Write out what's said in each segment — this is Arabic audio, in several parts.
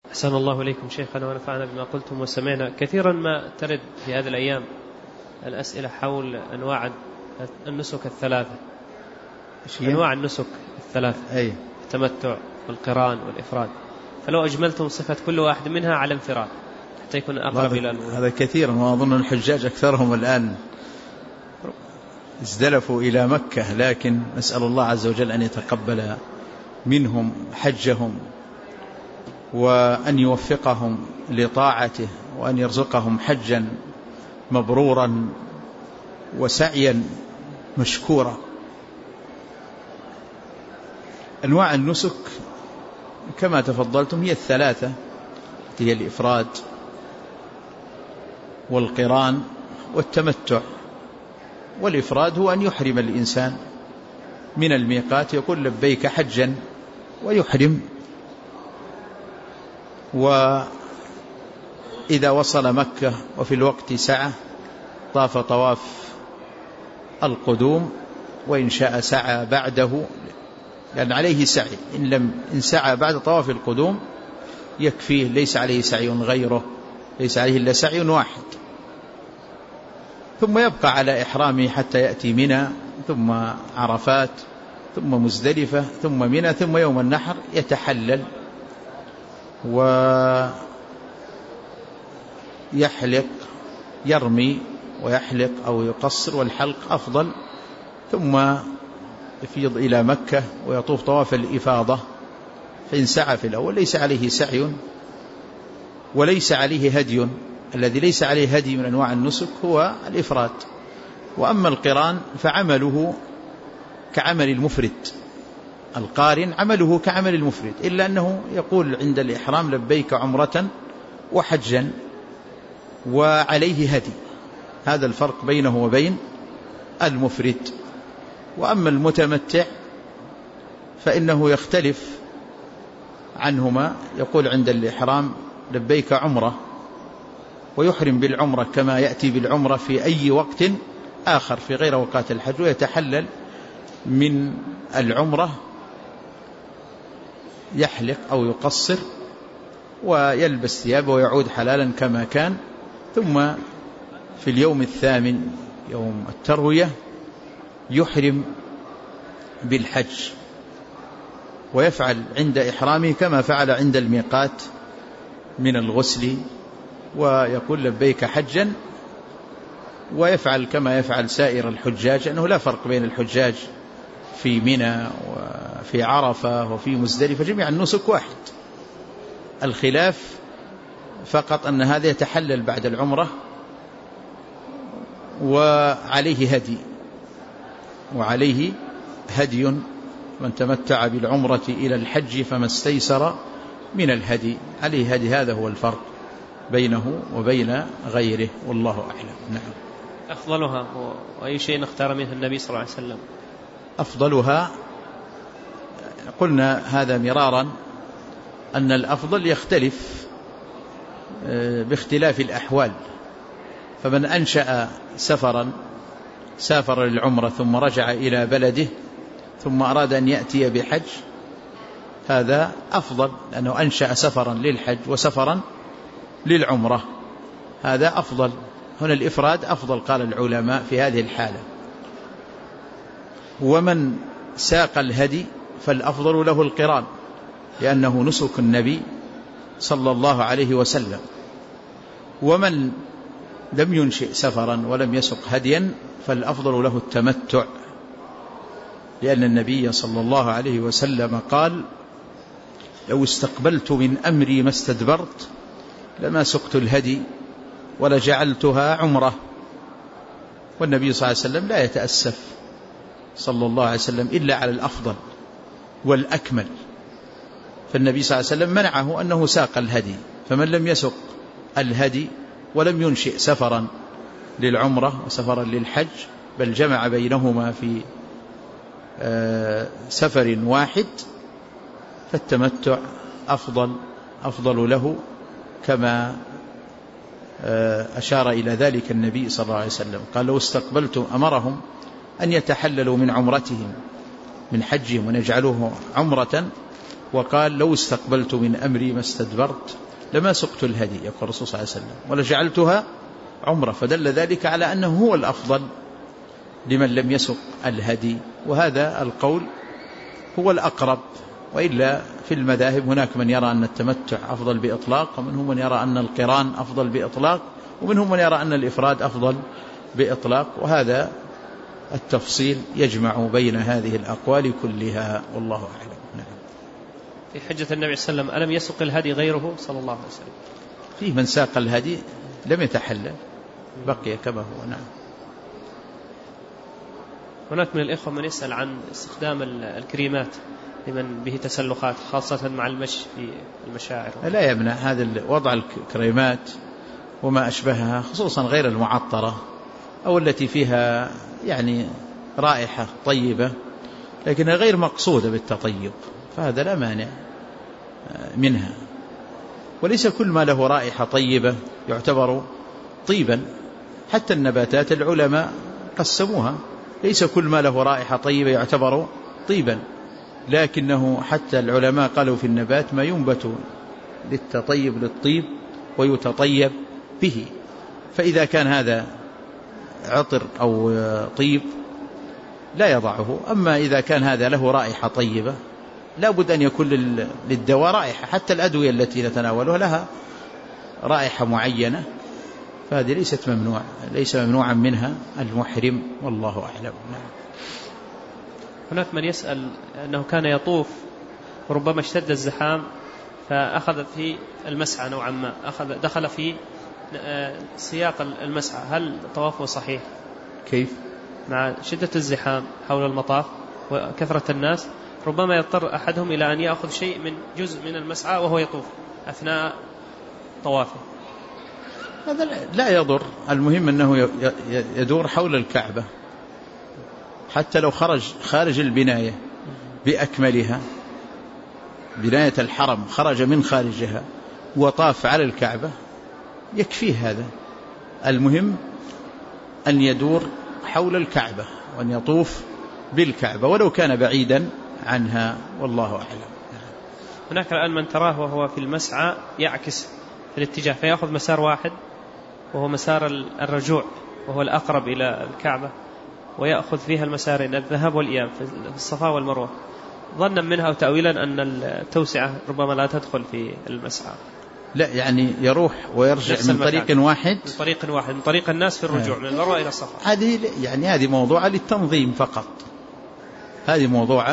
أحسن الله إليكم شيخنا ونفعنا بما قلتم وسمعنا. كثيرا ما ترد في هذه الأيام الأسئلة حول أنواع النسك الثلاثة، أنواع النسك الثلاثة، التمتع والقران والإفراد، فلو أجملتم صفة كل واحد منها على انفراد حتى يكون أقرب إلى الوضوح. هذا كثيرا، وأظن الحجاج أكثرهم الآن ازدلفوا إلى مكة، لكن نسأل الله عز وجل أن يتقبل منهم حجهم وأن يوفقهم لطاعته وأن يرزقهم حجا مبرورا وسعيا مشكورا. أنواع النسك كما تفضلتم هي الثلاثة، هي الإفراد والقران والتمتع. والإفراد هو أن يحرم الإنسان من الميقات، يقول لبيك حجا ويحرم، وإذا وصل مكة وفي الوقت سعى طاف طواف القدوم، وإن شاء سعى بعده، لأن عليه سعي، إن سعى بعد طواف القدوم يكفيه، ليس عليه سعي غيره، ليس عليه إلا سعي واحد، ثم يبقى على إحرامه حتى يأتي منى، ثم عرفات، ثم مزدلفة، ثم منى، ثم يوم النحر يتحلل ويحلق، يرمي ويحلق أو يقصر، والحلق أفضل، ثم يفيض إلى مكة ويطوف طواف الإفاضة. فإن سعى في الأول ليس عليه سعي وليس عليه هدي. الذي ليس عليه هدي من أنواع النسك هو الإفراد. وأما القران فعمله كعمل المفرد، القارن عمله كعمل المفرد، إلا أنه يقول عند الإحرام لبيك عمرة وحجا وعليه هدي، هذا الفرق بينه وبين المفرد. وأما المتمتع فإنه يختلف عنهما، يقول عند الإحرام لبيك عمرة ويحرم بالعمرة كما يأتي بالعمرة في أي وقت آخر في غير وقات الحج، ويتحلل من العمرة، يحلق أو يقصر ويلبس ثيابه ويعود حلالا كما كان. ثم في اليوم الثامن يوم التروية يحرم بالحج، ويفعل عند إحرامه كما فعل عند الميقات من الغسل، ويقول لبيك حجا، ويفعل كما يفعل سائر الحجاج، أنه لا فرق بين الحجاج في منى وفي عرفة وفي مزدلفة، جميع النسك واحد. الخلاف فقط أن هذا يتحلل بعد العمرة وعليه هدي، من تمتع بالعمرة إلى الحج فما استيسر من الهدي، عليه هدي. هذا هو الفرق بينه وبين غيره، والله أعلم. نعم. أفضلها وأي شيء اختار منه النبي صلى الله عليه وسلم؟ أفضلها قلنا هذا مرارا أن الأفضل يختلف باختلاف الأحوال، فمن أنشأ سافر للعمرة ثم رجع إلى بلده ثم أراد أن يأتي بحج، هذا أفضل، لأنه أنشأ سفرا للحج وسفرا للعمرة، هذا أفضل. هنا الإفراد أفضل قال العلماء في هذه الحالة. ومن ساق الهدي فالأفضل له القران، لأنه نسك النبي صلى الله عليه وسلم. ومن لم ينشئ سفرا ولم يسق هديا فالأفضل له التمتع، لأن النبي صلى الله عليه وسلم قال لو استقبلت من أمري ما استدبرت لما سقت الهدي ولجعلتها عمرة. والنبي صلى الله عليه وسلم لا يتأسف صلى الله عليه وسلم إلا على الأفضل والأكمل، فالنبي صلى الله عليه وسلم منعه أنه ساق الهدي، فمن لم يسق الهدي ولم ينشئ سفرا للعمرة وسفرا للحج بل جمع بينهما في سفر واحد فالتمتع أفضل له، كما أشار إلى ذلك النبي صلى الله عليه وسلم. قال لو استقبلتم، أمرهم أن يتحللوا من عمرتهم من حجهم ونجعلوه عمرة وقال لو استقبلت من أمري ما استدبرت لما سقت الهدي، يقول الرسول صلى الله عليه وسلم، ولجعلتها عمرة، فدل ذلك على أنه هو الأفضل لمن لم يسق الهدي، وهذا القول هو الأقرب. وإلا في المذاهب هناك من يرى أن التمتع أفضل بإطلاق، ومنهم من يرى أن القران أفضل بإطلاق، ومنهم من يرى أن الإفراد أفضل بإطلاق، وهذا التفصيل يجمع بين هذه الأقوال كلها، والله أعلم. نعم. في حجة النبي صلى الله عليه وسلم ألم يسق الهدي غيره صلى الله عليه وسلم؟ فيه من ساق الهدي لم يتحلل، بقي كما هو. نعم. هناك من الإخوة من يسأل عن استخدام الكريمات لمن به تسلخات، خاصة مع المشي في المشاعر. لا يمنع هذا وضع الكريمات وما أشبهها، خصوصا غير المعطرة أو التي فيها يعني رائحة طيبة لكنها غير مقصودة بالتطيب، فهذا لا مانع منها. وليس كل ما له رائحة طيبة يعتبر طيبا، حتى النباتات العلماء قسموها، ليس كل ما له رائحة طيبة يعتبر طيبا، لكنه حتى العلماء قالوا في النبات ما ينبت للتطيب للطيب ويتطيب به، فإذا كان هذا عطر أو طيب لا يضعه. أما إذا كان هذا له رائحة طيبة لا بد أن يكون للدواء رائحة، حتى الأدوية التي نتناولها لها رائحة معينة، فهذه ليس ممنوعا منها المحرم، والله أعلم. هناك من يسأل أنه كان يطوف وربما اشتد الزحام فأخذ في المسعى نوعا ما، دخل في سياق المسعى، هل طوافه صحيح؟ كيف؟ مع شدة الزحام حول المطاف وكثرة الناس ربما يضطر أحدهم إلى أن يأخذ شيء من جزء من المسعى وهو يطوف أثناء طوافه. هذا لا يضر، المهم أنه يدور حول الكعبة، حتى لو خارج البناية بأكملها، بناية الحرم خرج من خارجها وطاف على الكعبة يكفيه هذا. المهم أن يدور حول الكعبة وأن يطوف بالكعبة ولو كان بعيدا عنها، والله أعلم. هناك الآن من تراه وهو في المسعى يعكس في الاتجاه فيأخذ مسار واحد وهو مسار الرجوع وهو الأقرب إلى الكعبة، ويأخذ فيها المسارين الذهاب والإياب في الصفا والمروة، ظنا منها وتأويلا أن التوسعة ربما لا تدخل في المسعى. لا، يعني يروح ويرجع من طريق واحد، من طريق الناس في الرجوع من المروة إلى الصفا. هذه موضوعة للتنظيم فقط، هذه موضوعة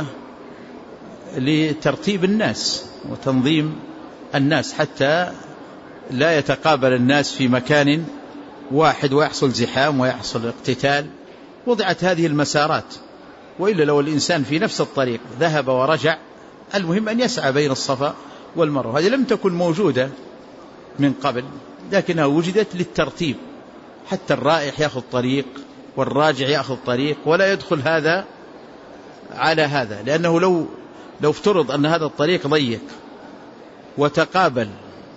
لترتيب الناس وتنظيم الناس حتى لا يتقابل الناس في مكان واحد ويحصل زحام ويحصل اقتتال. وضعت هذه المسارات، وإلا لو الإنسان في نفس الطريق ذهب ورجع، المهم أن يسعى بين الصفا والمروة. هذه لم تكن موجودة من قبل، لكنها وجدت للترتيب، حتى الرائح يأخذ طريق والراجع يأخذ طريق، ولا يدخل هذا على هذا، لأنه لو افترض أن هذا الطريق ضيق وتقابل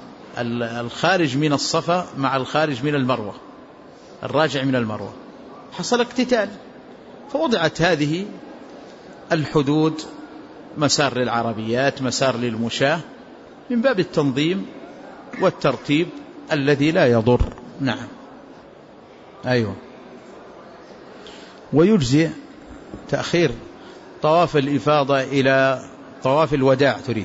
الخارج من الصفا مع الخارج من المروة، الراجع من المروة، حصل اقتتال. فوضعت هذه الحدود، مسار للعربيات، مسار للمشاة، من باب التنظيم والترتيب الذي لا يضر. نعم. أيوة. ويجزئ تأخير طواف الإفاضة إلى طواف الوداع تريد،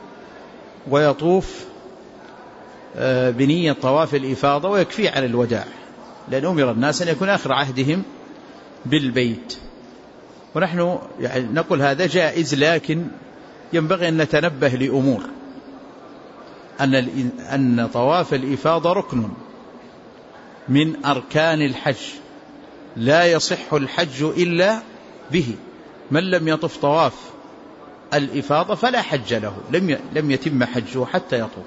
ويطوف بنية طواف الإفاضة ويكفي على الوداع، لأن أمر الناس أن يكون آخر عهدهم بالبيت. ونحن يعني نقول هذا جائز، لكن ينبغي أن نتنبه لأمور، أن طواف الإفاضة ركن من أركان الحج، لا يصح الحج إلا به. من لم يطف طواف الإفاضة فلا حج له، لم يتم حجه حتى يطوف.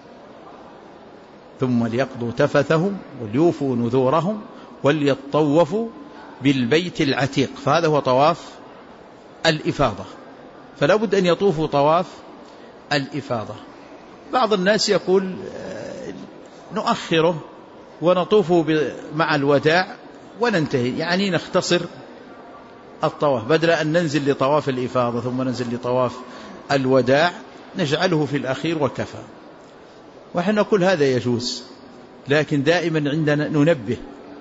ثم ليقضوا تفثهم وليوفوا نذورهم وليطوفوا بالبيت العتيق، فهذا هو طواف الإفاضة، فلا بد أن يطوفوا طواف الإفاضة. بعض الناس يقول نؤخره ونطوفه مع الوداع وننتهي، يعني نختصر الطواف، بدل أن ننزل لطواف الإفاضة ثم ننزل لطواف الوداع نجعله في الأخير وكفى. ونحن نقول هذا يجوز، لكن دائما عندنا ننبه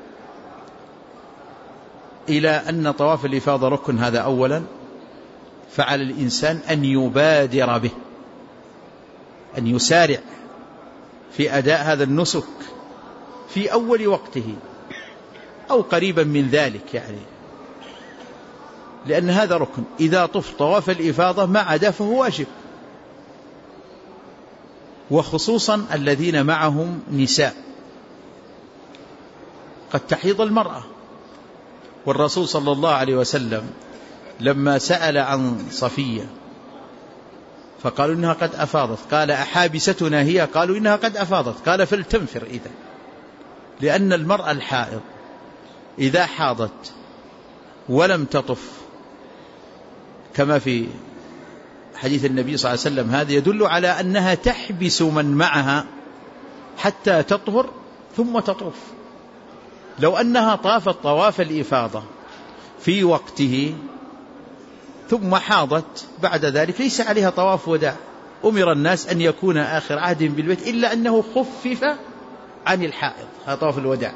إلى أن طواف الإفاضة ركن، هذا أولا، فعلى الإنسان أن يبادر به، أن يسارع في أداء هذا النسك في أول وقته أو قريبا من ذلك، يعني لأن هذا ركن. إذا طف طواف الإفاضة ما عدا فهو واجب، وخصوصا الذين معهم نساء، قد تحيض المرأة. والرسول صلى الله عليه وسلم لما سأل عن صفية فقالوا إنها قد أفاضت، قال أحابستنا هي؟ قالوا إنها قد أفاضت. قال فلتنفر إذا، لأن المرأة الحائض إذا حاضت ولم تطف كما في حديث النبي صلى الله عليه وسلم، هذا يدل على أنها تحبس من معها حتى تطهر ثم تطوف. لو أنها طافت طواف الإفاضة في وقته ثم حاضت بعد ذلك ليس عليها طواف وداع. أمر الناس أن يكون آخر عهد بالبيت، إلا أنه خفف عن الحائض، هذا طواف الوداع.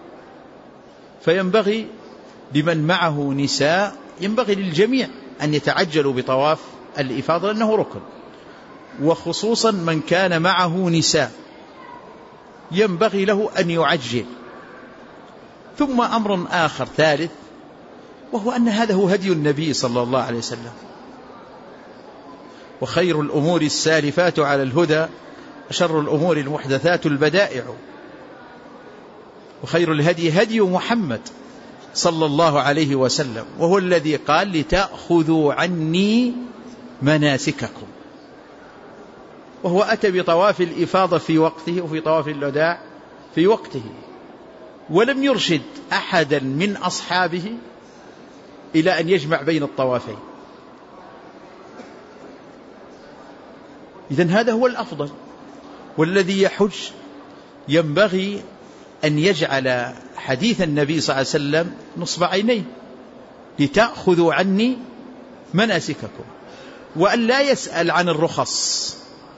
فينبغي لمن معه نساء، ينبغي للجميع أن يتعجلوا بطواف الإفاضة لأنه ركن، وخصوصا من كان معه نساء ينبغي له أن يعجل. ثم أمر آخر ثالث، وهو أن هذا هو هدي النبي صلى الله عليه وسلم: وخير الأمور السالفات على الهدى، شر الأمور المحدثات البدائع، وخير الهدي هدي محمد صلى الله عليه وسلم، وهو الذي قال: لتأخذوا عني مناسككم. وهو أتى بطواف الإفاضة في وقته وفي طواف الوداع في وقته، ولم يرشد أحدا من أصحابه إلى أن يجمع بين الطوافين. إذن هذا هو الأفضل. والذي يحج ينبغي أن يجعل حديث النبي صلى الله عليه وسلم نصب عينيه: لتأخذوا عني مناسككم، وأن لا يسأل عن الرخص.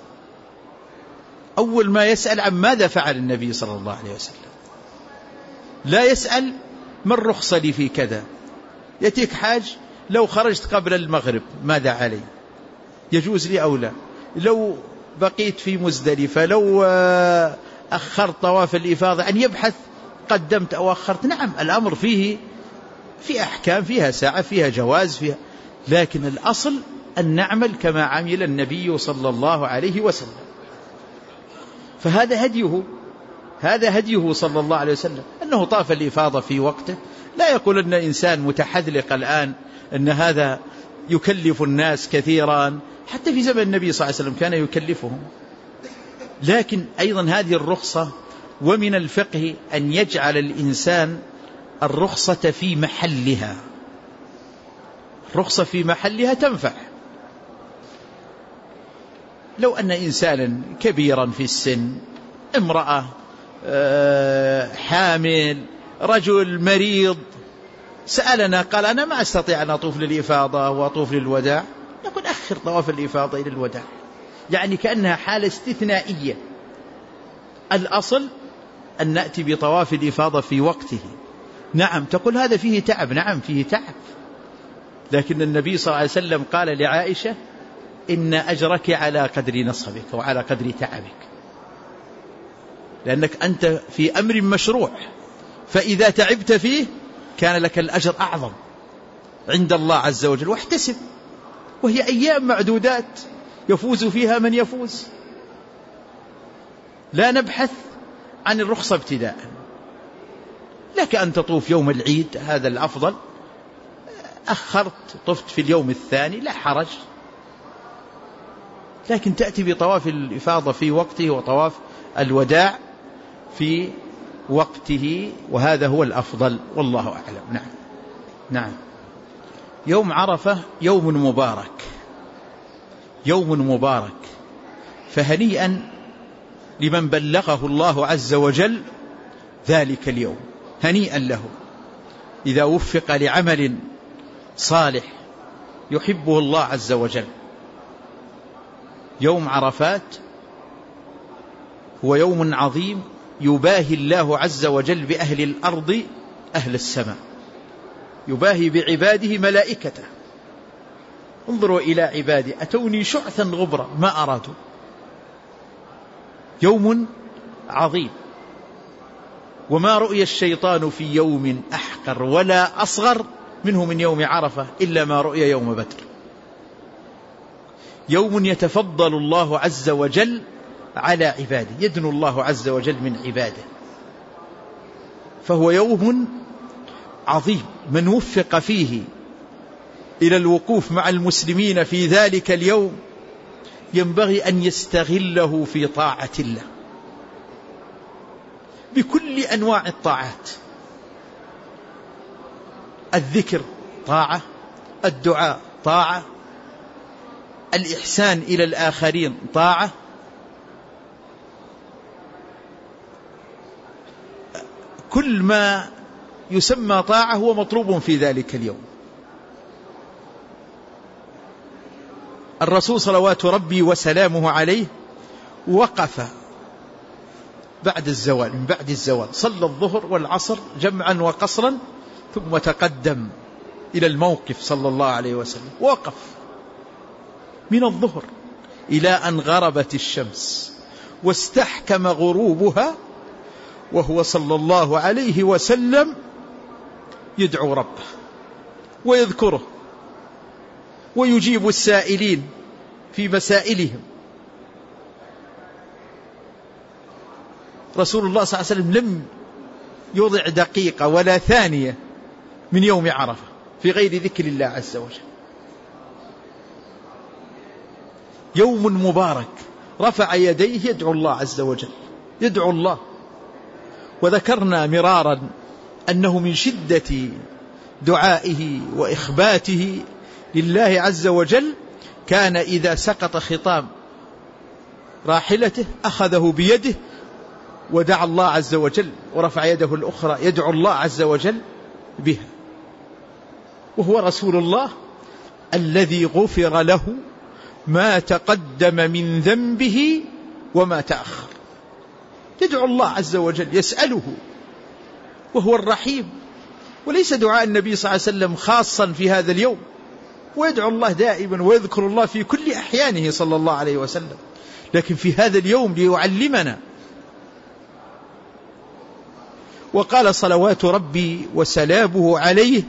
أول ما يسأل عن ماذا فعل النبي صلى الله عليه وسلم، لا يسأل ما الرخصة لي في كذا. يأتيك حاج: لو خرجت قبل المغرب ماذا علي؟ يجوز لي أو لا؟ لو بقيت في مزدلفة، لو أخرت طواف الإفاضة، أن يبحث قدمت أو أخرت. نعم، الأمر فيه في أحكام، فيها ساعة، فيها جواز، فيها، لكن الأصل أن نعمل كما عمل النبي صلى الله عليه وسلم. فهذا هديه، هذا هديه صلى الله عليه وسلم، أنه طاف الإفاضة في وقته. لا يقول أن إنسان متحذلق الآن أن هذا يكلف الناس كثيرا، حتى في زمن النبي صلى الله عليه وسلم كان يكلفهم. لكن أيضا هذه الرخصة، ومن الفقه أن يجعل الإنسان الرخصة في محلها. الرخصة في محلها تنفع. لو أن إنسانا كبيرا في السن، امرأة حامل، رجل مريض، سألنا قال: أنا ما أستطيع أن أطوف للإفاضة وأطوف للوداع، نقول: أخر طواف الإفاضة إلى الوداع، يعني كأنها حالة استثنائية. الأصل أن نأتي بطواف الإفاضة في وقته. نعم، تقول هذا فيه تعب، نعم فيه تعب، لكن النبي صلى الله عليه وسلم قال لعائشة: إن أجرك على قدر نصبك وعلى قدر تعبك، لأنك أنت في أمر مشروع، فإذا تعبت فيه كان لك الأجر أعظم عند الله عز وجل. واحتسب، وهي أيام معدودات يفوز فيها من يفوز. لا نبحث عن الرخصة ابتداء. لك أن تطوف يوم العيد، هذا الأفضل. أخرت طفت في اليوم الثاني لا حرج، لكن تأتي بطواف الإفاضة في وقته وطواف الوداع في وقته، وهذا هو الأفضل والله أعلم. نعم نعم. يوم عرفة يوم مبارك، يوم مبارك، فهنيئا لمن بلغه الله عز وجل ذلك اليوم، هنيئا له إذا وفق لعمل صالح يحبه الله عز وجل. يوم عرفات هو يوم عظيم يباهي الله عز وجل بأهل الأرض أهل السماء، يباهي بعباده ملائكته. انظروا إلى عبادي أتوني شعثا غبرا ما أرادوا. يوم عظيم، وما رؤي الشيطان في يوم أحقر ولا أصغر منه من يوم عرفة إلا ما رؤي يوم بدر. يوم يتفضل الله عز وجل على عباده، يدنو الله عز وجل من عباده، فهو يوم عظيم. من وفق فيه إلى الوقوف مع المسلمين في ذلك اليوم ينبغي أن يستغله في طاعة الله بكل أنواع الطاعات. الذكر طاعة، الدعاء طاعة، الإحسان إلى الآخرين طاعة، كل ما يسمى طاعة هو مطلوب في ذلك اليوم. الرسول صلوات ربي وسلامه عليه وقف بعد الزوال، من بعد الزوال صلى الظهر والعصر جمعا وقصرا، ثم تقدم إلى الموقف صلى الله عليه وسلم، وقف من الظهر إلى أن غربت الشمس واستحكم غروبها، وهو صلى الله عليه وسلم يدعو ربه ويذكره ويجيب السائلين في مسائلهم. رسول الله صلى الله عليه وسلم لم يضع دقيقة ولا ثانية من يوم عرفة في غير ذكر الله عز وجل. يوم مبارك رفع يديه يدعو الله عز وجل، يدعو الله. وذكرنا مرارا أنه من شدة دعائه وإخباته لله عز وجل كان إذا سقط خطام راحلته أخذه بيده ودعا الله عز وجل، ورفع يده الأخرى يدعو الله عز وجل بها. وهو رسول الله الذي غفر له ما تقدم من ذنبه وما تأخر، يدعو الله عز وجل يسأله، وهو الرحيم. وليس دعاء النبي صلى الله عليه وسلم خاصا في هذا اليوم، ويدعو الله دائما ويذكر الله في كل أحيانه صلى الله عليه وسلم، لكن في هذا اليوم ليعلمنا. وقال صلوات ربي وسلامه عليه: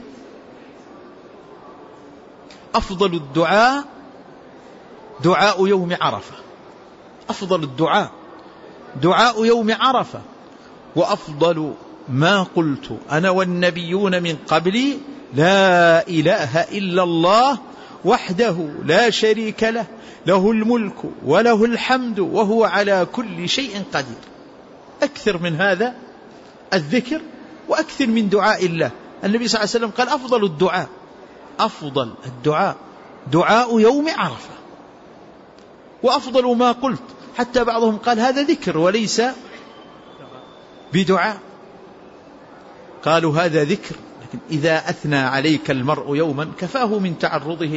أفضل الدعاء دعاء يوم عرفة. أفضل الدعاء دعاء يوم عرفة، وأفضل ما قلت أنا والنبيون من قبلي لا إله إلا الله وحده لا شريك له، له الملك وله الحمد وهو على كل شيء قدير. أكثر من هذا الذكر وأكثر من دعاء الله. النبي صلى الله عليه وسلم قال: أفضل الدعاء، أفضل الدعاء دعاء يوم عرفة، وأفضل ما قلت. حتى بعضهم قال هذا ذكر وليس بدعاء، قالوا هذا ذكر، لكن إذا أثنى عليك المرء يوما كفاه من تعرضه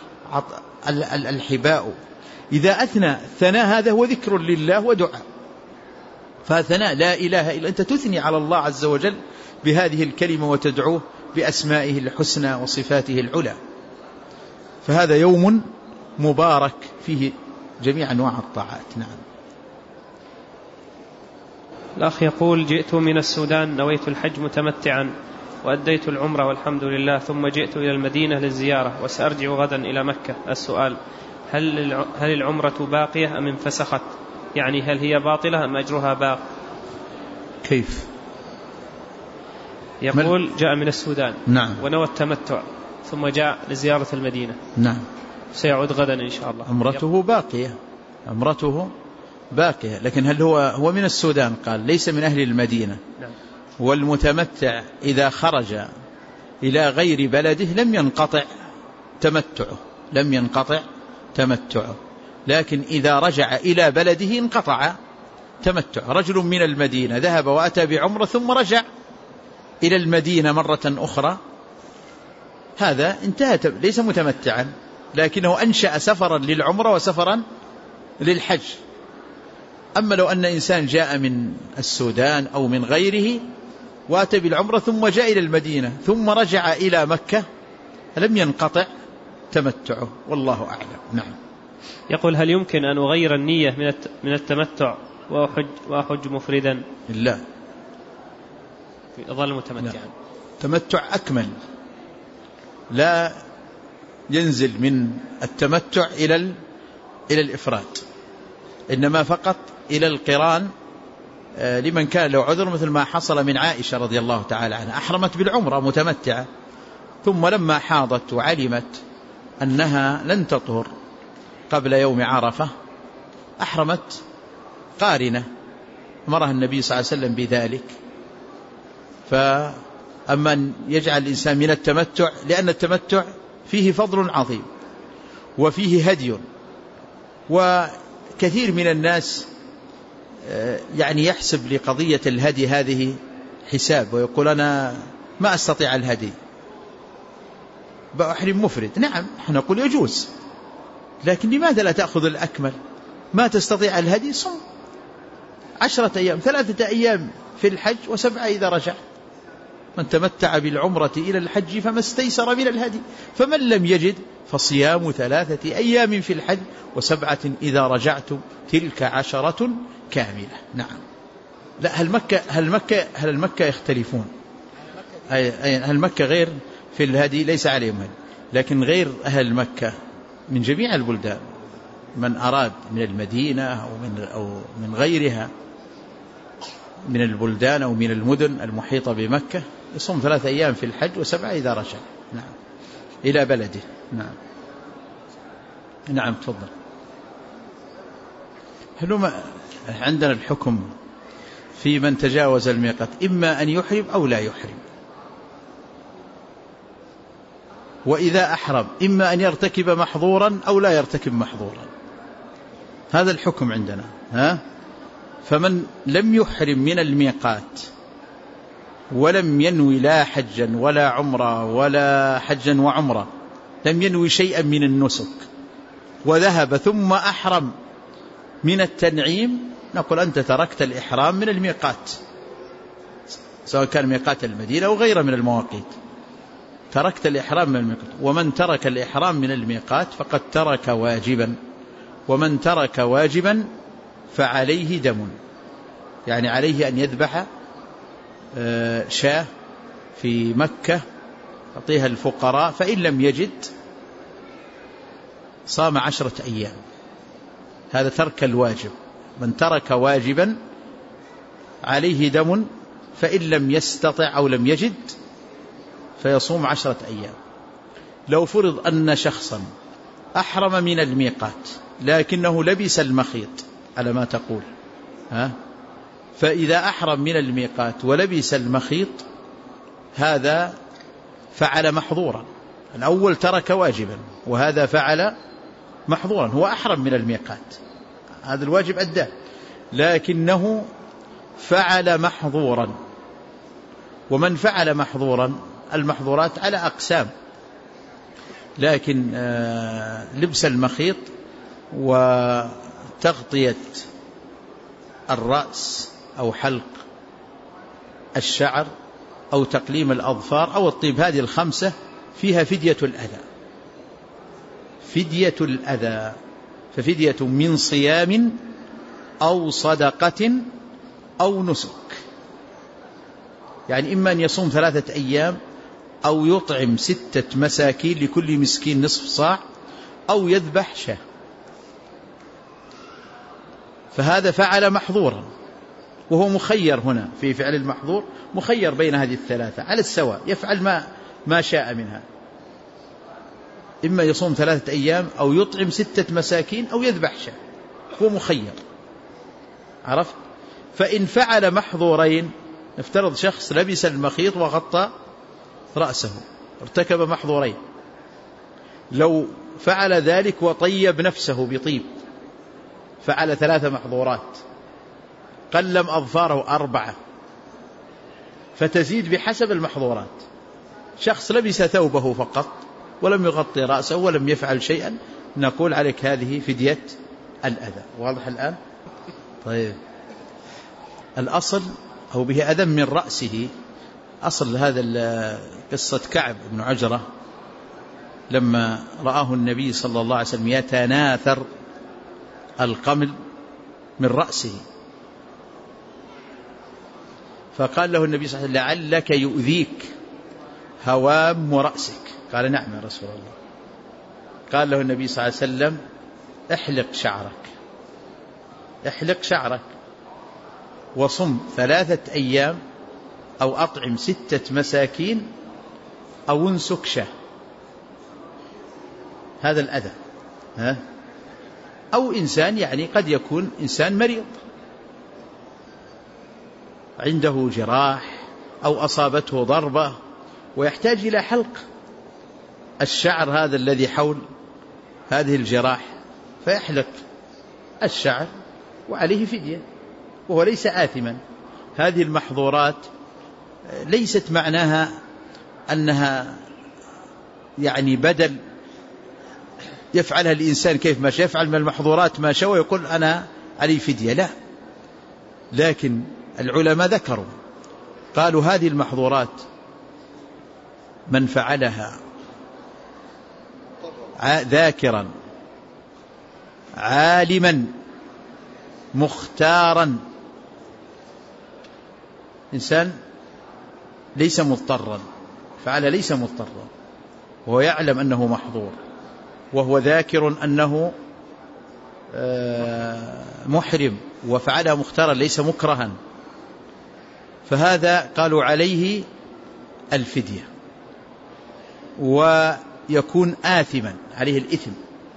الحباء. إذا أثنى الثناء هذا هو ذكر لله ودعاء، فثناء لا إله إلا أنت، تثني على الله عز وجل بهذه الكلمة وتدعوه بأسمائه الحسنى وصفاته العلى. فهذا يوم مبارك فيه جميع أنواع الطاعات. نعم. الأخ يقول: جئت من السودان، نويت الحج متمتعا وأديت العمرة والحمد لله، ثم جئت إلى المدينة للزيارة وسأرجع غدا إلى مكة. السؤال: هل العمرة باقية أم انفسخت؟ يعني هل هي باطلة أم أجرها باق؟ كيف؟ يقول: جاء من السودان، نعم، ونوى التمتع ثم جاء لزيارة المدينة، نعم، سيعود غدا إن شاء الله. عمرته باقية، عمرته باقية، لكن هل هو من السودان؟ قال ليس من أهل المدينة. نعم. والمتمتع إذا خرج إلى غير بلده لم ينقطع تمتعه، لم ينقطع تمتعه، لكن إذا رجع إلى بلده انقطع تمتع. رجل من المدينة ذهب وأتى بعمرة ثم رجع إلى المدينة مرة أخرى، هذا انتهى، ليس متمتعا، لكنه أنشأ سفرا للعمرة وسفرا للحج. أما لو أن إنسان جاء من السودان أو من غيره واتى بالعمرة ثم جاء إلى المدينة ثم رجع إلى مكة لم ينقطع تمتعه، والله أعلم. نعم. يقول: هل يمكن أن أغير النية من التمتع وأحج مفردا؟ لا، أظل متمتعا. تمتع أكمل، لا ينزل من التمتع إلى الإفراد، إنما فقط إلى القران لمن كان له عذر، مثل ما حصل من عائشة رضي الله تعالى عنها، أحرمت بالعمرة متمتعة، ثم لما حاضت وعلمت أنها لن تطهر قبل يوم عرفة أحرمت قارنة، أمرها النبي صلى الله عليه وسلم بذلك. فأما أن يجعل الإنسان من التمتع، لأن التمتع فيه فضل عظيم وفيه هدي، وكثير من الناس يعني يحسب لقضية الهدي هذه حساب، ويقول أنا ما أستطيع الهدي بأحرم مفرد. نعم، نحن نقول يجوز، لكن لماذا لا تأخذ الأكمل؟ ما تستطيع الهدي، صم 10 أيام، 3 أيام في الحج و7 إذا رجع. من تمتع بالعمرة إلى الحج فما استيسر من الهدي، فمن لم يجد فصيام 3 أيام في الحج و7 إذا رجعتم، تلك 10 كاملة. نعم. لا، هل مكة يختلفون؟ هل مكة غير في الهدي؟ ليس عليهم هدي، لكن غير أهل مكة من جميع البلدان، من أراد من المدينة أو من غيرها من البلدان أو من المدن المحيطة بمكة يصوم 3 أيام في الحج و7 إذا رجع. نعم، إلى بلده. نعم. نعم، تفضل. عندنا الحكم في من تجاوز الميقات، إما أن يحرم أو لا يحرم، وإذا أحرم إما أن يرتكب محظورا أو لا يرتكب محظورا، هذا الحكم عندنا. فمن لم يحرم من الميقات ولم ينوي لا حجا ولا عمرة ولا حجا وعمرة، لم ينوي شيئا من النسك وذهب ثم أحرم من التنعيم، نقول أنت تركت الإحرام من الميقات، سواء كان ميقات المدينة أو غيره من المواقيت، تركت الإحرام من الميقات. ومن ترك الإحرام من الميقات فقد ترك واجبا، ومن ترك واجبا فعليه دم، يعني عليه أن يذبح شاة في مكة يعطيها الفقراء، فإن لم يجد صام 10 أيام. هذا ترك الواجب. من ترك واجبا عليه دم، فإن لم يستطع أو لم يجد فيصوم 10 أيام. لو فرض أن شخصا أحرم من الميقات لكنه لبس المخيط على ما تقول، فإذا أحرم من الميقات ولبس المخيط هذا فعل محظورا. الأول ترك واجبا، وهذا فعل محظورا. هو أحرم من الميقات، هذا الواجب أداه، لكنه فعل محظورا. ومن فعل محظورا، المحظورات على أقسام، لكن لبس المخيط وتغطية الرأس أو حلق الشعر أو تقليم الأظفار أو الطيب، هذه ال5 فيها فدية الأذى. فدية الأذى، ففدية من صيام أو صدقة أو نسك، يعني إما أن يصوم 3 أيام أو يطعم 6 مساكين لكل مسكين نصف صاع أو يذبح شاة، فهذا فعل محظورا، وهو مخير هنا في فعل المحظور، مخير بين هذه ال3 على السواء، يفعل ما شاء منها، إما يصوم 3 أيام أو يطعم 6 مساكين أو يذبح شاة، هو مخير. عرفت؟ فإن فعل محظورين، نفترض شخص لبس المخيط وغطى رأسه، ارتكب محظورين. لو فعل ذلك وطيب نفسه بطيب فعل 3 محظورات. قلم أظفاره 4، فتزيد بحسب المحظورات. شخص لبس ثوبه فقط ولم يغطي رأسه ولم يفعل شيئا، نقول عليك هذه فدية الأذى. واضح الآن؟ طيب، الأصل أو به أذى من رأسه. أصل هذا قصة كعب بن عجرة لما رآه النبي صلى الله عليه وسلم يتناثر القمل من رأسه، فقال له النبي صلى الله عليه وسلم: لعلك يؤذيك هوام رأسك. قال: نعم يا رسول الله. قال له النبي صلى الله عليه وسلم: احلق شعرك، احلق شعرك، وصم 3 أيام، أو أطعم 6 مساكين، أو انسك شاه. هذا الأذى. أو إنسان يعني قد يكون إنسان مريض عنده جراح أو أصابته ضربة ويحتاج إلى حلق الشعر هذا الذي حول هذه الجراح، فيحلق الشعر وعليه فدية وهو ليس آثما. هذه المحظورات ليست معناها أنها يعني بدل يفعلها الإنسان كيف ما شاء، يفعل من المحظورات ما شاء ويقول أنا علي فدية، لا. لكن العلماء ذكروا قالوا هذه المحظورات من فعلها ذاكرا عالما مختارا، إنسان ليس مضطرا، فعل ليس مضطرا وهو يعلم أنه محظور، وهو ذاكر أنه محرم، وفعلها مختارا ليس مكرها، فهذا قالوا عليه الفدية ويكون آثما، عليه الإثم.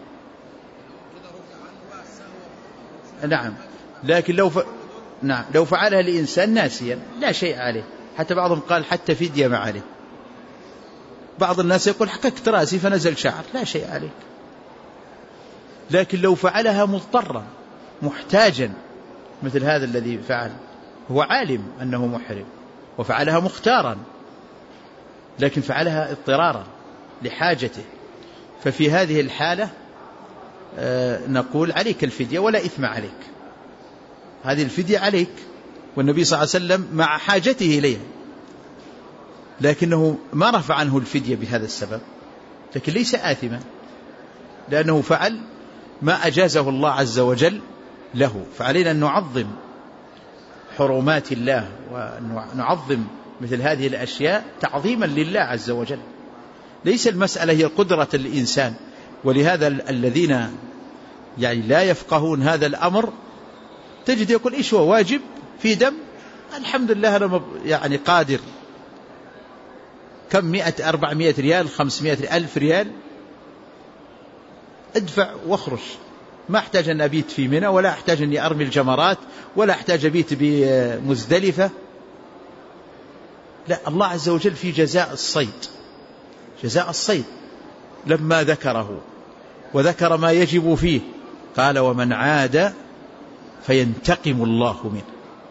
نعم، لكن لو فعلها الإنسان ناسيا لا شيء عليه. حتى بعضهم قال حتى فدية ما عليه. بعض الناس يقول حككت رأسي فنزل شعر، لا شيء عليك. لكن لو فعلها مضطرا محتاجا مثل هذا الذي فعل، هو عالم أنه محرم وفعلها مختارا، لكن فعلها اضطرارا لحاجته، ففي هذه الحالة نقول عليك الفدية ولا إثم عليك. هذه الفدية عليك، والنبي صلى الله عليه وسلم مع حاجته إليها، لكنه ما رفع عنه الفدية بهذا السبب، لكن ليس آثما لأنه فعل ما أجازه الله عز وجل له. فعلينا أن نعظم حرمات الله ونعظم مثل هذه الأشياء تعظيما لله عز وجل. ليس المسألة هي قدرة الإنسان، ولهذا الذين يعني لا يفقهون هذا الأمر تجد يقول إيش هو واجب في دم، الحمد لله أنا يعني قادر، كم 100 400 ريال 500 ألف ريال ادفع واخرج، ما أحتاج أن أبيت في منى، ولا أحتاج أن أرمي الجمرات، ولا أحتاج أبيت بمزدلفة. لا، الله عز وجل في جزاء الصيد، جزاء الصيد لما ذكره وذكر ما يجب فيه قال ومن عاد فينتقم الله منه.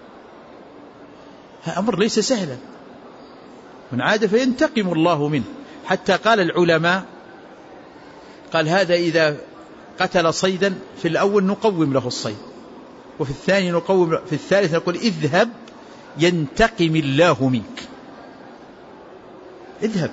هذا أمر ليس سهلا، من عاد فينتقم الله منه. حتى قال العلماء قال هذا إذا قتل صيدا في الأول نقوم له الصيد، وفي الثاني نقوم له، في الثالث نقول اذهب ينتقم الله منك، اذهب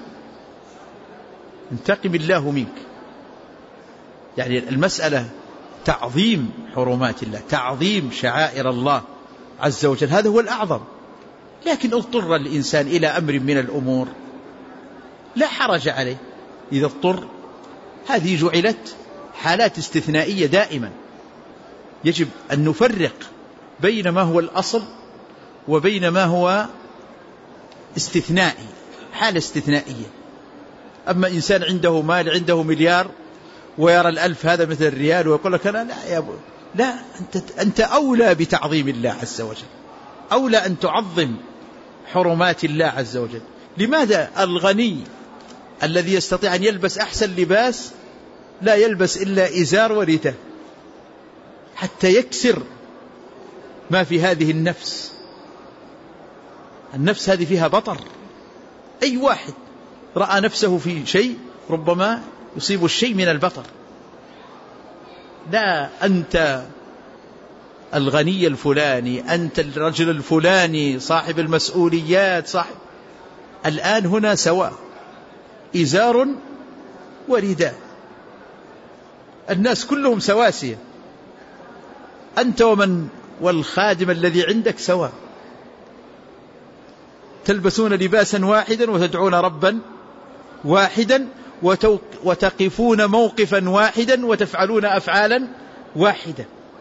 ينتقم الله منك. يعني المسألة تعظيم حرمات الله، تعظيم شعائر الله عز وجل، هذا هو الأعظم. لكن اضطر الإنسان إلى أمر من الأمور لا حرج عليه إذا اضطر. هذه جعلت حالات استثنائية دائما، يجب أن نفرق بين ما هو الأصل وبين ما هو استثنائي، حالة استثنائية. أما إنسان عنده مال، عنده مليار، ويرى 1000 هذا مثل الريال ويقول لك أنا لا يا أبو، لا، أنت أولى بتعظيم الله عز وجل، أولى أن تعظم حرمات الله عز وجل. لماذا الغني الذي يستطيع أن يلبس أحسن لباس لا يلبس إلا إزار وريته حتى يكسر ما في هذه النفس؟ النفس هذه فيها بطر، أي واحد رأى نفسه في شيء ربما يصيب الشيء من البطر. لا أنت الغني الفلاني، أنت الرجل الفلاني صاحب المسؤوليات، الآن هنا سواء، إزار ورداء، الناس كلهم سواسية، أنت والخادم الذي عندك سواء، تلبسون لباسا واحدا وتدعون ربا واحدا وتقفون موقفا واحدا وتفعلون أفعالا واحدة،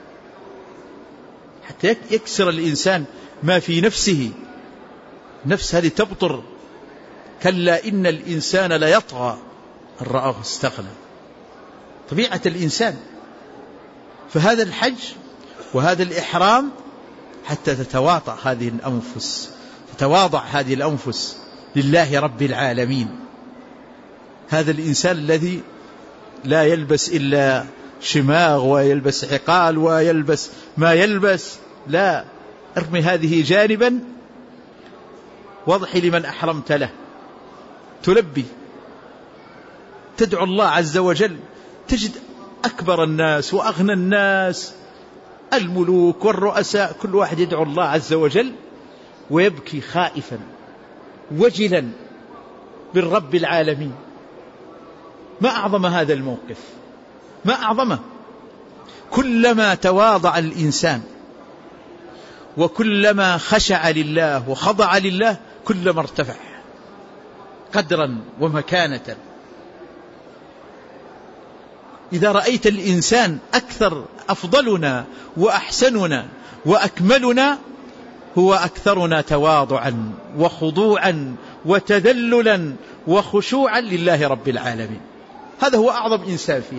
حتى يكسر الإنسان ما في نفسه، نفس هذه تبطر. كلا إن الإنسان ليطغى أن رآه استغنى، طبيعة الإنسان. فهذا الحج وهذا الإحرام حتى تتواطأ هذه الأنفس، تتواضع هذه الأنفس لله رب العالمين. هذا الإنسان الذي لا يلبس إلا شماغ ويلبس عقال ويلبس ما يلبس، لا، ارمي هذه جانبا واضحي لمن أحرمت له، تلبي، تدعو الله عز وجل، تجد أكبر الناس وأغنى الناس، الملوك والرؤساء، كل واحد يدعو الله عز وجل ويبكي خائفا وجلا بالرب العالمين. ما أعظم هذا الموقف، ما أعظمه. كلما تواضع الإنسان وكلما خشع لله وخضع لله كلما ارتفع قدرا ومكانة. إذا رأيت الإنسان أكثر أفضلنا وأحسننا وأكملنا هو أكثرنا تواضعا وخضوعا وتذللا وخشوعا لله رب العالمين. هذا هو أعظم إنسان فينا،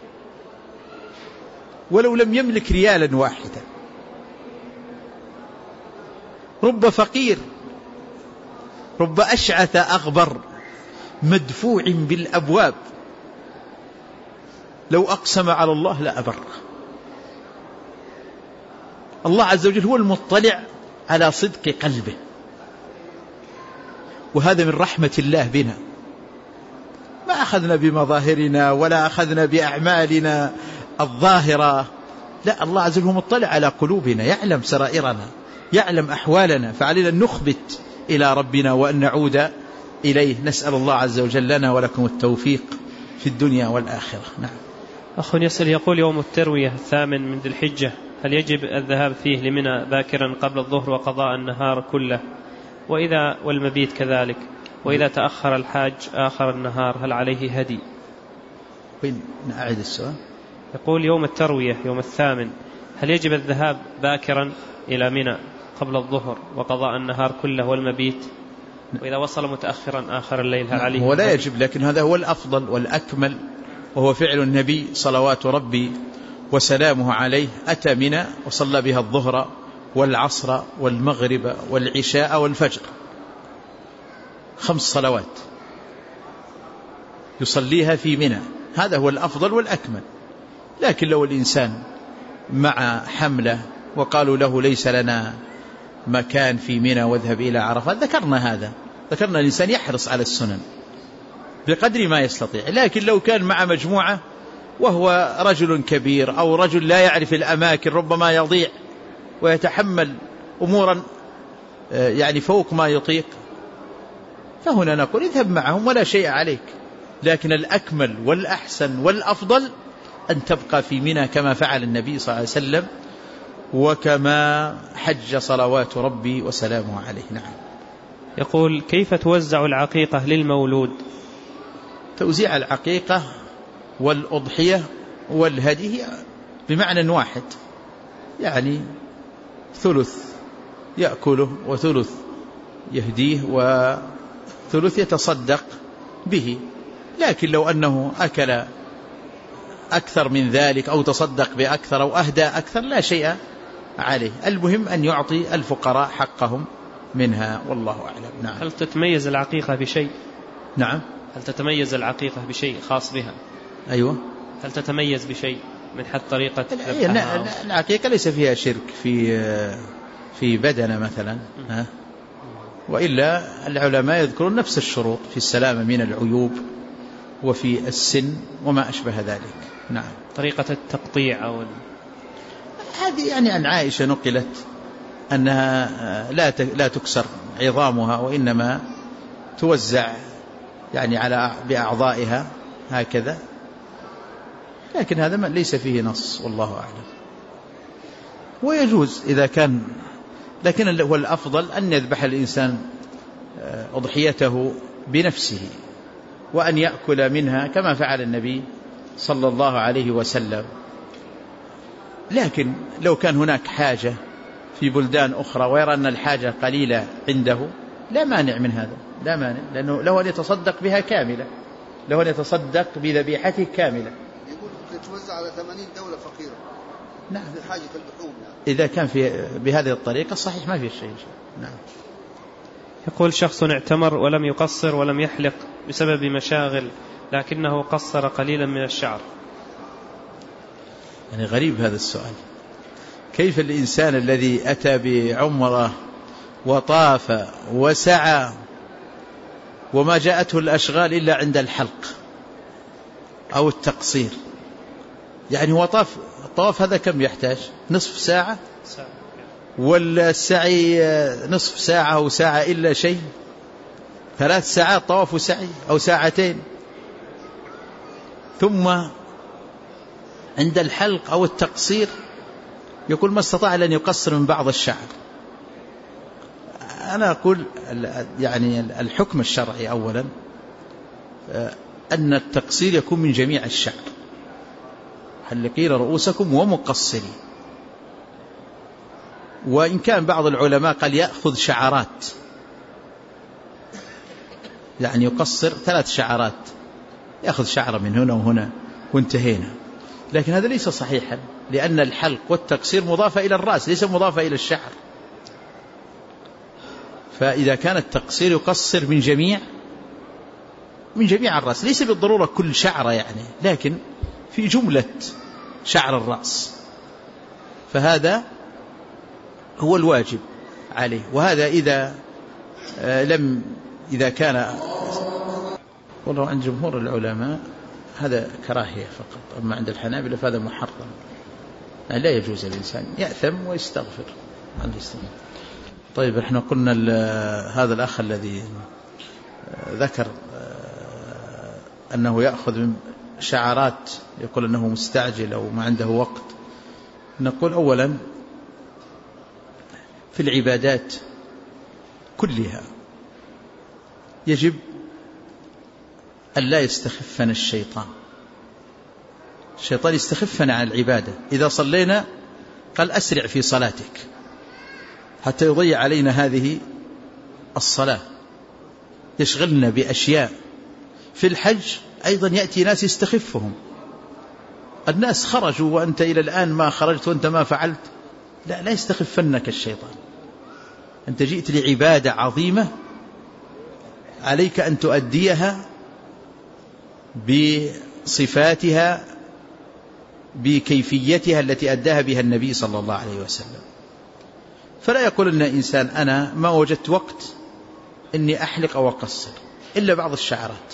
ولو لم يملك ريالا واحدا. رب فقير، رب أشعث أغبر مدفوع بالأبواب، لو أقسم على الله لأبر. الله عز وجل هو المطلع على صدق قلبه، وهذا من رحمة الله بنا. ما أخذنا بمظاهرنا ولا أخذنا بأعمالنا الظاهرة، لا، الله عز وجل هو مطلع على قلوبنا، يعلم سرائرنا، يعلم أحوالنا، فعلينا أن نخبت إلى ربنا وأن نعود إليه. نسأل الله عز وجل لنا ولكم التوفيق في الدنيا والآخرة. نعم. أخ يسأل يقول: يوم التروية 8 من ذي الحجة، هل يجب الذهاب فيه لمنى باكرا قبل الظهر وقضاء النهار كله، والمبيت كذلك؟ وإذا تأخر الحاج آخر النهار هل عليه هدي؟ وين نعيد السؤال؟ يقول: يوم التروية يوم 8 هل يجب الذهاب باكرا إلى منى قبل الظهر وقضاء النهار كله والمبيت؟ وإذا وصل متأخرا آخر الليل هل عليه؟ هو لا يجب، لكن هذا هو الأفضل والأكمل، وهو فعل النبي صلوات ربي وسلامه عليه. أتى منى وصلى بها الظهر والعصر والمغرب والعشاء والفجر، 5 صلوات يصليها في منى، هذا هو الأفضل والأكمل. لكن لو الإنسان مع حمله وقالوا له ليس لنا مكان في منى واذهب إلى عرفات، ذكرنا هذا، ذكرنا الإنسان يحرص على السنن بقدر ما يستطيع. لكن لو كان مع مجموعة وهو رجل كبير أو رجل لا يعرف الأماكن، ربما يضيع ويتحمل أمورا يعني فوق ما يطيق، فهنا نقول اذهب معهم ولا شيء عليك. لكن الأكمل والأحسن والأفضل أن تبقى في منى كما فعل النبي صلى الله عليه وسلم وكما حج صلوات ربي وسلامه عليه. نعم. يقول: كيف توزع العقيقة للمولود؟ توزيع العقيقة والأضحية والهدي بمعنى واحد، يعني ثلث يأكله وثلث يهديه وثلث يتصدق به. لكن لو أنه أكل أكثر من ذلك أو تصدق بأكثر أو أهدى أكثر لا شيء عليه، المهم أن يعطي الفقراء حقهم منها، والله أعلم. نعم. هل تتميز العقيقة بشيء؟ نعم. هل تتميز العقيقة بشيء خاص بها؟ أيوة. هل تتميز بشيء من حد طريقة العقيقة ليس فيها شرك في بدنة مثلا، وإلا العلماء يذكرون نفس الشروط في السلامة من العيوب وفي السن وما أشبه ذلك. نعم. طريقة التقطيع أو هذه يعني عن عائشة نقلت أنها لا تكسر عظامها، وإنما توزع يعني على بأعضائها هكذا، لكن هذا ليس فيه نص والله أعلم. ويجوز إذا كان، لكن هو الأفضل أن يذبح الإنسان أضحيته بنفسه وأن يأكل منها كما فعل النبي صلى الله عليه وسلم. لكن لو كان هناك حاجة في بلدان أخرى ويرى أن الحاجة قليلة عنده لا مانع من هذا، لا مانع، لأنه له أن يتصدق بها كاملة، له أن يتصدق بذبيحته كاملة. يقول تتوزع على 80 دولة فقيرة. نعم. في حاجة اللحوم. نعم. إذا كان بهذه الطريقة صحيح ما في شيء. نعم. يقول شخص اعتمر ولم يقصر ولم يحلق بسبب مشاغل، لكنه قصر قليلا من الشعر. يعني غريب هذا السؤال، كيف الإنسان الذي أتى بعمره وطاف وسعى وما جاءته الأشغال إلا عند الحلق أو التقصير، يعني هو الطواف هذا كم يحتاج؟ نصف ساعة، والسعي نصف ساعة أو ساعة إلا شيء، 3 ساعات طواف وسعي أو ساعتين، ثم عند الحلق أو التقصير يقول ما استطاع لأن يقصر من بعض الشعر. أنا أقول يعني الحكم الشرعي أولا أن التقصير يكون من جميع الشعر، حلقين رؤوسكم ومقصرين. وإن كان بعض العلماء قال يأخذ شعرات، يعني يقصر 3 شعرات، يأخذ شعرة من هنا وهنا وانتهينا، لكن هذا ليس صحيحا، لأن الحلق والتقصير مضافة إلى الرأس ليس مضافة إلى الشعر. فإذا كان التقصير يقصر من جميع الرأس، ليس بالضرورة كل شعرة يعني، لكن في جملة شعر الرأس، فهذا هو الواجب عليه. وهذا إذا كان والله عند جمهور العلماء هذا كراهية فقط، أما عند الحنابلة فهذا محرم، يعني لا يجوز الإنسان يأثم ويستغفر عن الاستغفار. طيب احنا قلنا هذا الأخ الذي ذكر أنه يأخذ من شعارات، يقول أنه مستعجل أو ما عنده وقت. نقول أولا في العبادات كلها يجب أن لا يستخفنا الشيطان يستخفنا عن العبادة. إذا صلينا قال أسرع في صلاتك حتى يضيع علينا هذه الصلاة، يشغلنا بأشياء. في الحج أيضا يأتي ناس يستخفهم، الناس خرجوا وأنت إلى الآن ما خرجت وأنت ما فعلت. لا يستخفنك الشيطان، أنت جئت لعبادة عظيمة عليك أن تؤديها بصفاتها بكيفيتها التي أداها بها النبي صلى الله عليه وسلم. فلا يقول لنا إنسان أنا ما وجدت وقت إني أحلق أو أقصر إلا بعض الشعرات،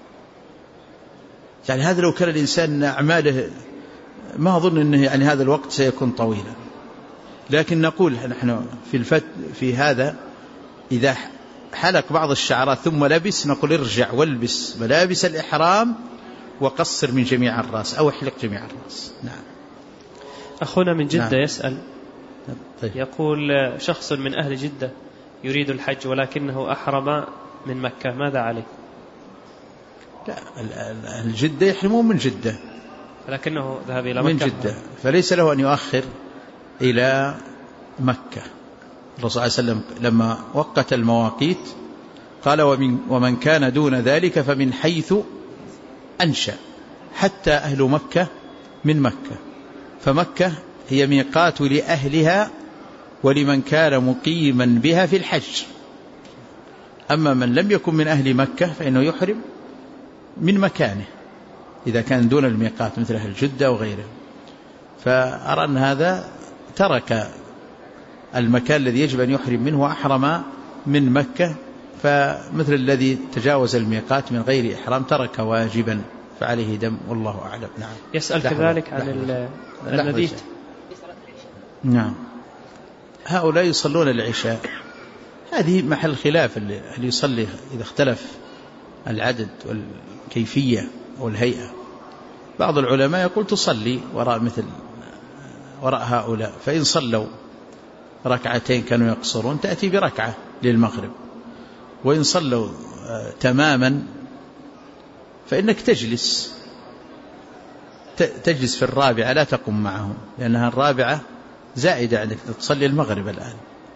يعني هذا لو كان الإنسان أعماله ما أظن أنه يعني هذا الوقت سيكون طويلا. لكن نقول نحن في هذا إذا حلق بعض الشعرات ثم لبس، نقول ارجع والبس ملابس الإحرام وقصر من جميع الرأس أو احلق جميع الرأس. نعم. أخونا من جدة نعم. يسأل طيب. يقول شخص من أهل جدة يريد الحج ولكنه أحرم من مكة، ماذا عليه؟ لا، الجدة يحرمون من جدة لكنه ذهب إلى من مكة جدة، فليس له أن يؤخر إلى مكة. الرسول صلى الله عليه وسلم لما وقت المواقيت قال ومن كان دون ذلك فمن حيث أنشأ، حتى أهل مكة من مكة، فمكة هي ميقات لأهلها ولمن كان مقيما بها في الحج. أما من لم يكن من أهل مكة فإنه يحرم من مكانه إذا كان دون الميقات مثل أهل جدة وغيره. فأرى أن هذا ترك المكان الذي يجب أن يحرم منه وأحرم من مكة، فمثل الذي تجاوز الميقات من غير إحرام ترك واجبا فعليه دم، والله أعلم. نعم. يسأل كذلك عن المبيت. نعم. هؤلاء يصلون العشاء، هذه محل خلاف، اللي يصلي إذا اختلف العدد والكيفية أو الهيئة. بعض العلماء يقول تصلي وراء هؤلاء، فإن صلوا ركعتين كانوا يقصرون تأتي بركعة للمغرب، وإن صلوا تماما فإنك تجلس في الرابعة، لا تقم معهم، لأنها الرابعة زائدة عندك، تصلي المغرب الآن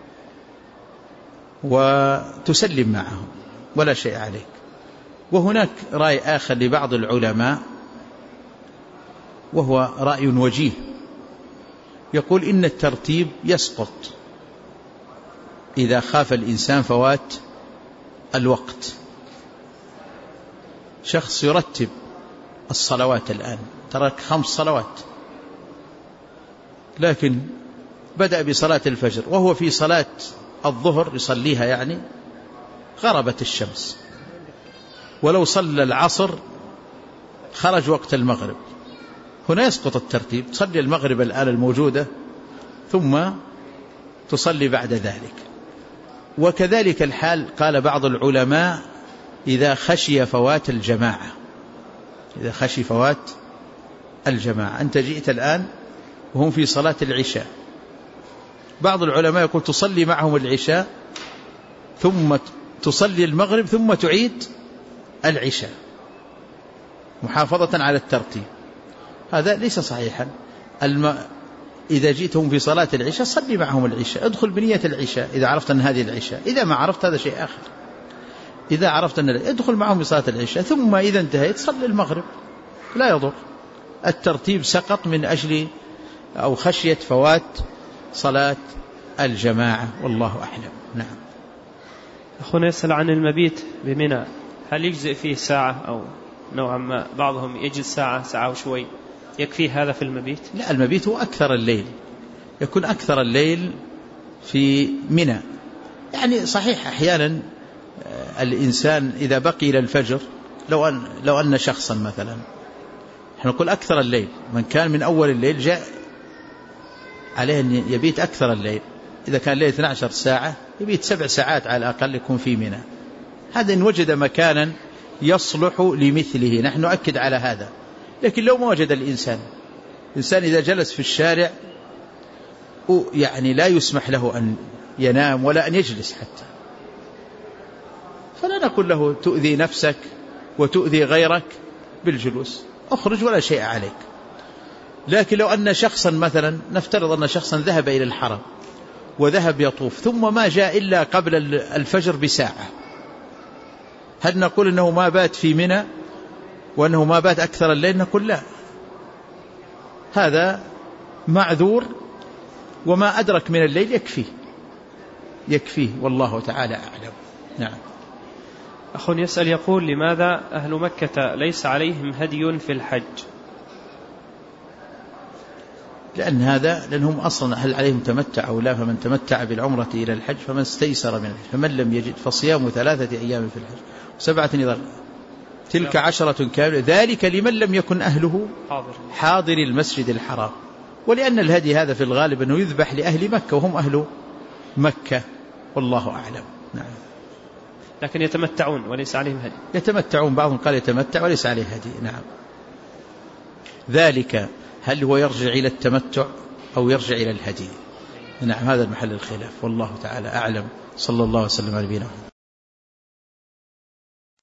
وتسلم معهم ولا شيء عليك. وهناك رأي آخر لبعض العلماء وهو رأي وجيه، يقول إن الترتيب يسقط إذا خاف الإنسان فوات الوقت. شخص يرتب الصلوات الآن، ترك 5 صلوات، لكن بدأ بصلاة الفجر وهو في صلاة الظهر يصليها، يعني غربت الشمس، ولو صلى العصر خرج وقت المغرب، هنا يسقط الترتيب، تصلي المغرب الآن الموجودة ثم تصلي بعد ذلك. وكذلك الحال قال بعض العلماء إذا خشي فوات الجماعة، إذا خشي فوات الجماعة، أنت جئت الآن وهم في صلاة العشاء، بعض العلماء يقول تصلي معهم العشاء ثم تصلي المغرب ثم تعيد العشاء محافظة على الترتيب. هذا ليس صحيحا. إذا جئتهم في صلاة العشاء صلي معهم العشاء، ادخل بنية العشاء إذا عرفت أن هذه العشاء، إذا ما عرفت هذا شيء آخر. إذا عرفت أن ادخل معهم في صلاة العشاء، ثم إذا انتهيت صلي المغرب، لا يضر. الترتيب سقط من أجل أو خشية فوات صلاة الجماعة، والله أعلم. نعم. أخونا يسأل عن المبيت بمنى، هل يجزئ فيه ساعة أو نوعا ما؟ بعضهم يجلس ساعة وشوي، يكفي هذا في المبيت؟ لا، المبيت هو أكثر الليل، يكون أكثر الليل في منى. يعني صحيح أحيانا الإنسان إذا بقي إلى الفجر، لو أن شخصا مثلا، نحن نقول أكثر الليل، من كان من أول الليل جاء عليه أن يبيت أكثر الليل، إذا كان الليل 12 ساعة يبيت 7 ساعات على الأقل يكون في منى. هذا إن وجد مكانا يصلح لمثله، نحن نؤكد على هذا. لكن لو ما وجد الإنسان إذا جلس في الشارع يعني لا يسمح له أن ينام ولا أن يجلس حتى، فلا نقول له تؤذي نفسك وتؤذي غيرك بالجلوس، أخرج ولا شيء عليك. لكن لو أن شخصا مثلا، نفترض أن شخصا ذهب إلى الحرم وذهب يطوف ثم ما جاء إلا قبل الفجر بساعة، هل نقول أنه ما بات في منى وأنه ما بات أكثر الليل؟ نقول لا، هذا معذور، وما أدرك من الليل يكفيه، والله تعالى أعلم. نعم. أخ يسأل يقول لماذا أهل مكة ليس عليهم هدي في الحج؟ لأنهم أصلا هل عليهم تمتع أو لا، فمن تمتع بالعمرة إلى الحج فمن استيسر من الحج، فمن لم يجد فصيام 3 أيام في الحج 7 إذا تلك 10 كاملة، ذلك لمن لم يكن أهله حاضر المسجد الحرام. ولأن الهدي هذا في الغالب أنه يذبح لأهل مكة وهم أهل مكة، والله أعلم. نعم. لكن يتمتعون وليس عليهم هدي. يتمتعون، بعضهم قال يتمتع وليس عليه هدي. نعم. ذلك هل هو يرجع إلى التمتع أو يرجع إلى الهدي؟ نعم، هذا المحل الخلاف، والله تعالى أعلم. صلى الله وسلم على نبينا محمد.